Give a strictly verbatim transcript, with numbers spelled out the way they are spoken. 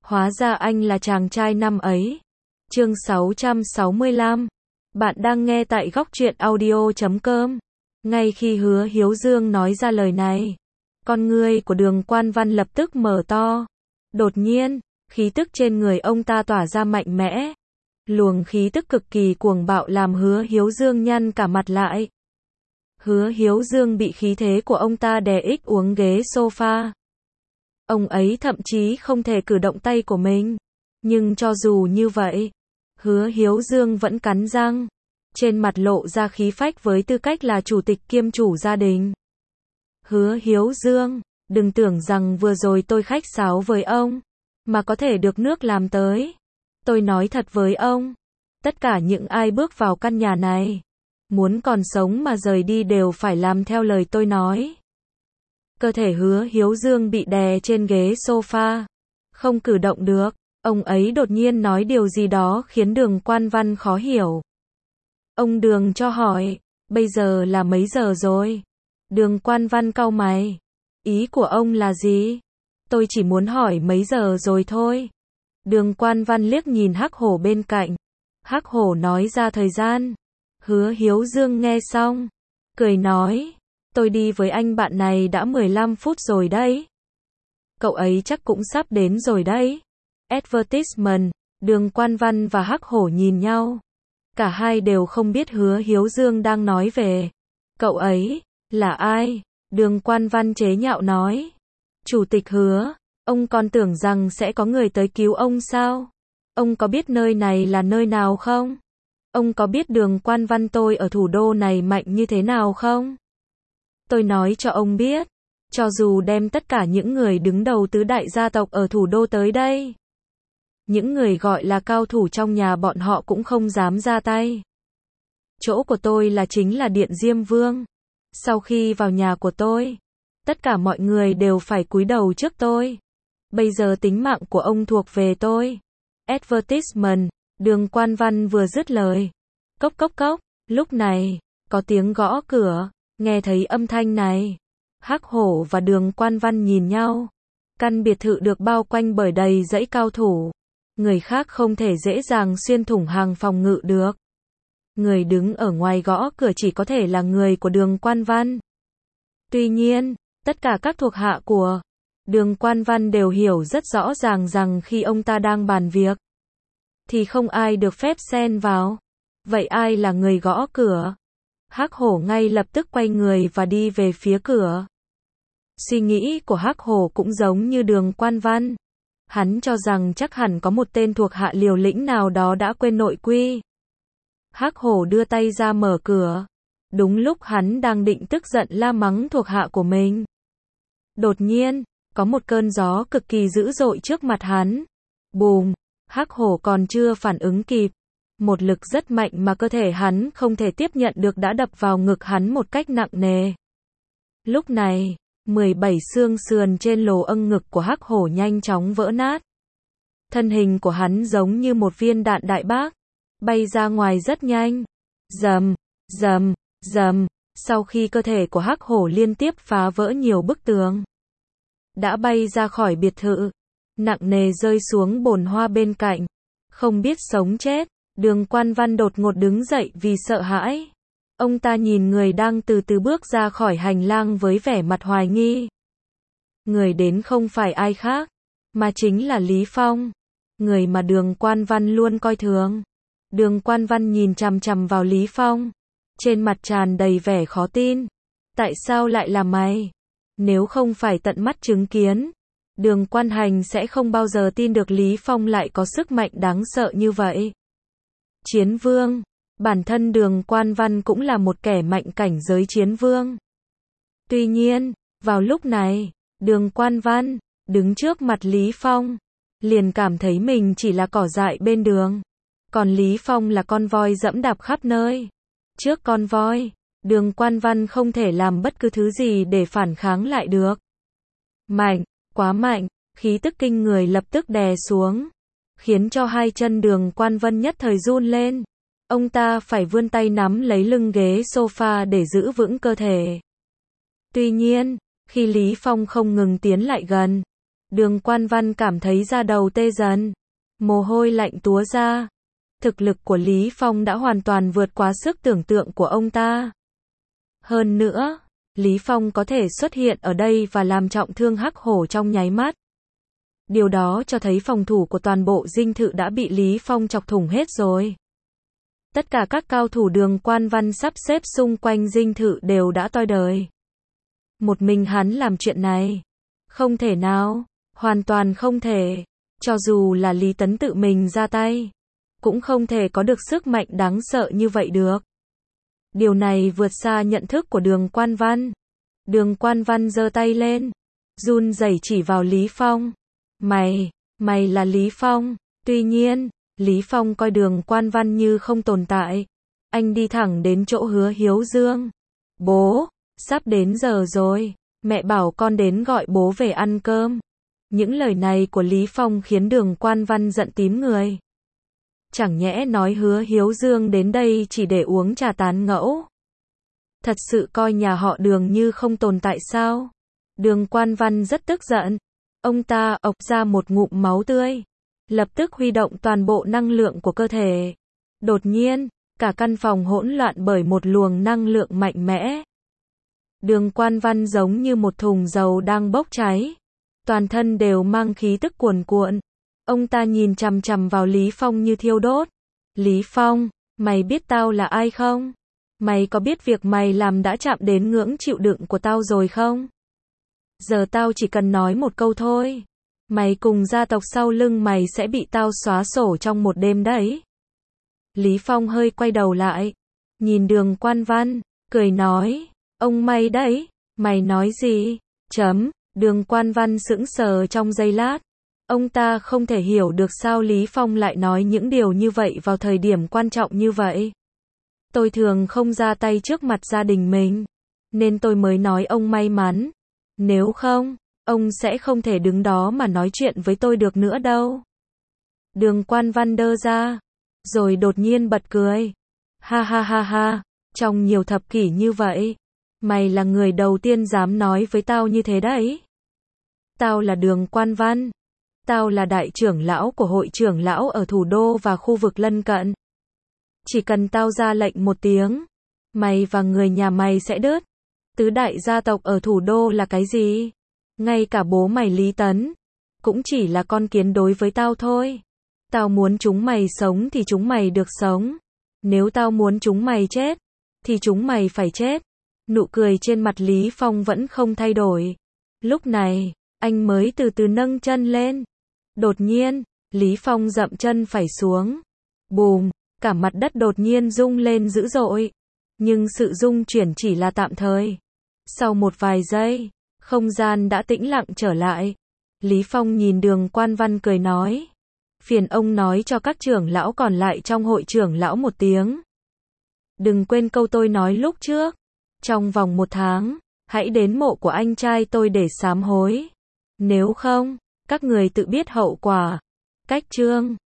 Hóa ra anh là chàng trai năm ấy. Chương sáu trăm sáu mươi lăm. Bạn đang nghe tại góc truyện audio chấm com. Ngay khi Hứa Hiếu Dương nói ra lời này, con ngươi của Đường Quan Văn lập tức mở to. Đột nhiên, khí tức trên người ông ta tỏa ra mạnh mẽ. Luồng khí tức cực kỳ cuồng bạo làm Hứa Hiếu Dương nhăn cả mặt lại. Hứa Hiếu Dương bị khí thế của ông ta đè ích uống ghế sofa. Ông ấy thậm chí không thể cử động tay của mình. Nhưng cho dù như vậy, Hứa Hiếu Dương vẫn cắn răng. Trên mặt lộ ra khí phách với tư cách là chủ tịch kiêm chủ gia đình. Hứa Hiếu Dương, đừng tưởng rằng vừa rồi tôi khách sáo với ông, mà có thể được nước làm tới. Tôi nói thật với ông, tất cả những ai bước vào căn nhà này, muốn còn sống mà rời đi đều phải làm theo lời tôi nói. Cơ thể Hứa Hiếu Dương bị đè trên ghế sofa, không cử động được. Ông ấy đột nhiên nói điều gì đó khiến Đường Quan Văn khó hiểu. Ông Đường cho hỏi, bây giờ là mấy giờ rồi? Đường Quan Văn cau mày. Ý của ông là gì? Tôi chỉ muốn hỏi mấy giờ rồi thôi. Đường Quan Văn liếc nhìn Hắc Hổ bên cạnh. Hắc Hổ nói ra thời gian. Hứa Hiếu Dương nghe xong, cười nói, tôi đi với anh bạn này đã mười lăm phút rồi đấy. Cậu ấy chắc cũng sắp đến rồi đấy. Advertisement. Đường Quan Văn và Hắc Hổ nhìn nhau. Cả hai đều không biết Hứa Hiếu Dương đang nói về. Cậu ấy, là ai? Đường Quan Văn chế nhạo nói. Chủ tịch Hứa, ông còn tưởng rằng sẽ có người tới cứu ông sao? Ông có biết nơi này là nơi nào không? Ông có biết Đường Quan Văn tôi ở thủ đô này mạnh như thế nào không? Tôi nói cho ông biết, cho dù đem tất cả những người đứng đầu tứ đại gia tộc ở thủ đô tới đây, những người gọi là cao thủ trong nhà bọn họ cũng không dám ra tay. Chỗ của tôi là chính là Điện Diêm Vương. Sau khi vào nhà của tôi, tất cả mọi người đều phải cúi đầu trước tôi. Bây giờ tính mạng của ông thuộc về tôi. Advertisement. Đường Quan Văn vừa dứt lời. Cốc cốc cốc. Lúc này, có tiếng gõ cửa. Nghe thấy âm thanh này, Hắc Hổ và Đường Quan Văn nhìn nhau. Căn biệt thự được bao quanh bởi đầy dãy cao thủ. Người khác không thể dễ dàng xuyên thủng hàng phòng ngự được. Người đứng ở ngoài gõ cửa chỉ có thể là người của Đường Quan Văn. Tuy nhiên, tất cả các thuộc hạ của Đường Quan Văn đều hiểu rất rõ ràng rằng khi ông ta đang bàn việc, thì không ai được phép xen vào. Vậy ai là người gõ cửa? Hắc Hổ ngay lập tức quay người và đi về phía cửa. Suy nghĩ của Hắc Hổ cũng giống như Đường Quan Văn. Hắn cho rằng chắc hẳn có một tên thuộc hạ liều lĩnh nào đó đã quên nội quy. Hắc Hổ đưa tay ra mở cửa. Đúng lúc hắn đang định tức giận la mắng thuộc hạ của mình, đột nhiên, có một cơn gió cực kỳ dữ dội trước mặt hắn. Bùm! Hắc Hổ còn chưa phản ứng kịp. Một lực rất mạnh mà cơ thể hắn không thể tiếp nhận được đã đập vào ngực hắn một cách nặng nề. Lúc này, mười bảy xương sườn trên lỗ âng ngực của Hắc Hổ nhanh chóng vỡ nát. Thân hình của hắn giống như một viên đạn đại bác, bay ra ngoài rất nhanh. Rầm, rầm, rầm, sau khi cơ thể của Hắc Hổ liên tiếp phá vỡ nhiều bức tường, đã bay ra khỏi biệt thự, nặng nề rơi xuống bồn hoa bên cạnh. Không biết sống chết, Đường Quan Văn đột ngột đứng dậy vì sợ hãi. Ông ta nhìn người đang từ từ bước ra khỏi hành lang với vẻ mặt hoài nghi. Người đến không phải ai khác, mà chính là Lý Phong, người mà Đường Quan Văn luôn coi thường. Đường Quan Văn nhìn chằm chằm vào Lý Phong, trên mặt tràn đầy vẻ khó tin. Tại sao lại là mày? Nếu không phải tận mắt chứng kiến, Đường Quan Hành sẽ không bao giờ tin được Lý Phong lại có sức mạnh đáng sợ như vậy. Chiến vương. Bản thân Đường Quan Văn cũng là một kẻ mạnh cảnh giới chiến vương. Tuy nhiên, vào lúc này, Đường Quan Văn đứng trước mặt Lý Phong, liền cảm thấy mình chỉ là cỏ dại bên đường, còn Lý Phong là con voi dẫm đạp khắp nơi. Trước con voi, Đường Quan Văn không thể làm bất cứ thứ gì để phản kháng lại được. Mạnh, quá mạnh, khí tức kinh người lập tức đè xuống, khiến cho hai chân Đường Quan Văn nhất thời run lên. Ông ta phải vươn tay nắm lấy lưng ghế sofa để giữ vững cơ thể. Tuy nhiên, khi Lý Phong không ngừng tiến lại gần, Đường Quan Văn cảm thấy da đầu tê dần, mồ hôi lạnh túa ra. Thực lực của Lý Phong đã hoàn toàn vượt quá sức tưởng tượng của ông ta. Hơn nữa, Lý Phong có thể xuất hiện ở đây và làm trọng thương Hắc Hổ trong nháy mắt. Điều đó cho thấy phòng thủ của toàn bộ dinh thự đã bị Lý Phong chọc thủng hết rồi. Tất cả các cao thủ Đường Quan Văn sắp xếp xung quanh dinh thự đều đã toi đời. Một mình hắn làm chuyện này. Không thể nào, hoàn toàn không thể. Cho dù là Lý Tấn tự mình ra tay, cũng không thể có được sức mạnh đáng sợ như vậy được. Điều này vượt xa nhận thức của Đường Quan Văn. Đường Quan Văn giơ tay lên, run rẩy chỉ vào Lý Phong. Mày, mày là Lý Phong. Tuy nhiên, Lý Phong coi Đường Quan Văn như không tồn tại. Anh đi thẳng đến chỗ Hứa Hiếu Dương. Bố, sắp đến giờ rồi, mẹ bảo con đến gọi bố về ăn cơm. Những lời này của Lý Phong khiến Đường Quan Văn giận tím người. Chẳng nhẽ nói Hứa Hiếu Dương đến đây chỉ để uống trà tán gẫu. Thật sự coi nhà họ Đường như không tồn tại sao? Đường Quan Văn rất tức giận. Ông ta ộc ra một ngụm máu tươi. Lập tức huy động toàn bộ năng lượng của cơ thể. Đột nhiên, cả căn phòng hỗn loạn bởi một luồng năng lượng mạnh mẽ. Đường Quan Văn giống như một thùng dầu đang bốc cháy. Toàn thân đều mang khí tức cuồn cuộn. Ông ta nhìn chằm chằm vào Lý Phong như thiêu đốt. Lý Phong, mày biết tao là ai không? Mày có biết việc mày làm đã chạm đến ngưỡng chịu đựng của tao rồi không? Giờ tao chỉ cần nói một câu thôi. Mày cùng gia tộc sau lưng mày sẽ bị tao xóa sổ trong một đêm đấy. Lý Phong hơi quay đầu lại. Nhìn Đường Quan Văn, cười nói. Ông mày đấy, mày nói gì? Chấm, Đường Quan Văn sững sờ trong giây lát. Ông ta không thể hiểu được sao Lý Phong lại nói những điều như vậy vào thời điểm quan trọng như vậy. Tôi thường không ra tay trước mặt gia đình mình, nên tôi mới nói ông may mắn. Nếu không, ông sẽ không thể đứng đó mà nói chuyện với tôi được nữa đâu. Đường Quan Văn đơ ra, rồi đột nhiên bật cười. Ha ha ha ha, trong nhiều thập kỷ như vậy, mày là người đầu tiên dám nói với tao như thế đấy. Tao là Đường Quan Văn. Tao là đại trưởng lão của hội trưởng lão ở thủ đô và khu vực lân cận. Chỉ cần tao ra lệnh một tiếng, mày và người nhà mày sẽ đứt. Tứ đại gia tộc ở thủ đô là cái gì? Ngay cả bố mày Lý Tấn cũng chỉ là con kiến đối với tao thôi. Tao muốn chúng mày sống thì chúng mày được sống. Nếu tao muốn chúng mày chết, thì chúng mày phải chết. Nụ cười trên mặt Lý Phong vẫn không thay đổi. Lúc này, anh mới từ từ nâng chân lên. Đột nhiên, Lý Phong dậm chân phải xuống. Bùm, cả mặt đất đột nhiên rung lên dữ dội. Nhưng sự rung chuyển chỉ là tạm thời. Sau một vài giây, không gian đã tĩnh lặng trở lại. Lý Phong nhìn Đường Quan Văn cười nói. Phiền ông nói cho các trưởng lão còn lại trong hội trưởng lão một tiếng. Đừng quên câu tôi nói lúc trước. Trong vòng một tháng, hãy đến mộ của anh trai tôi để sám hối. Nếu không, các người tự biết hậu quả. Cách chương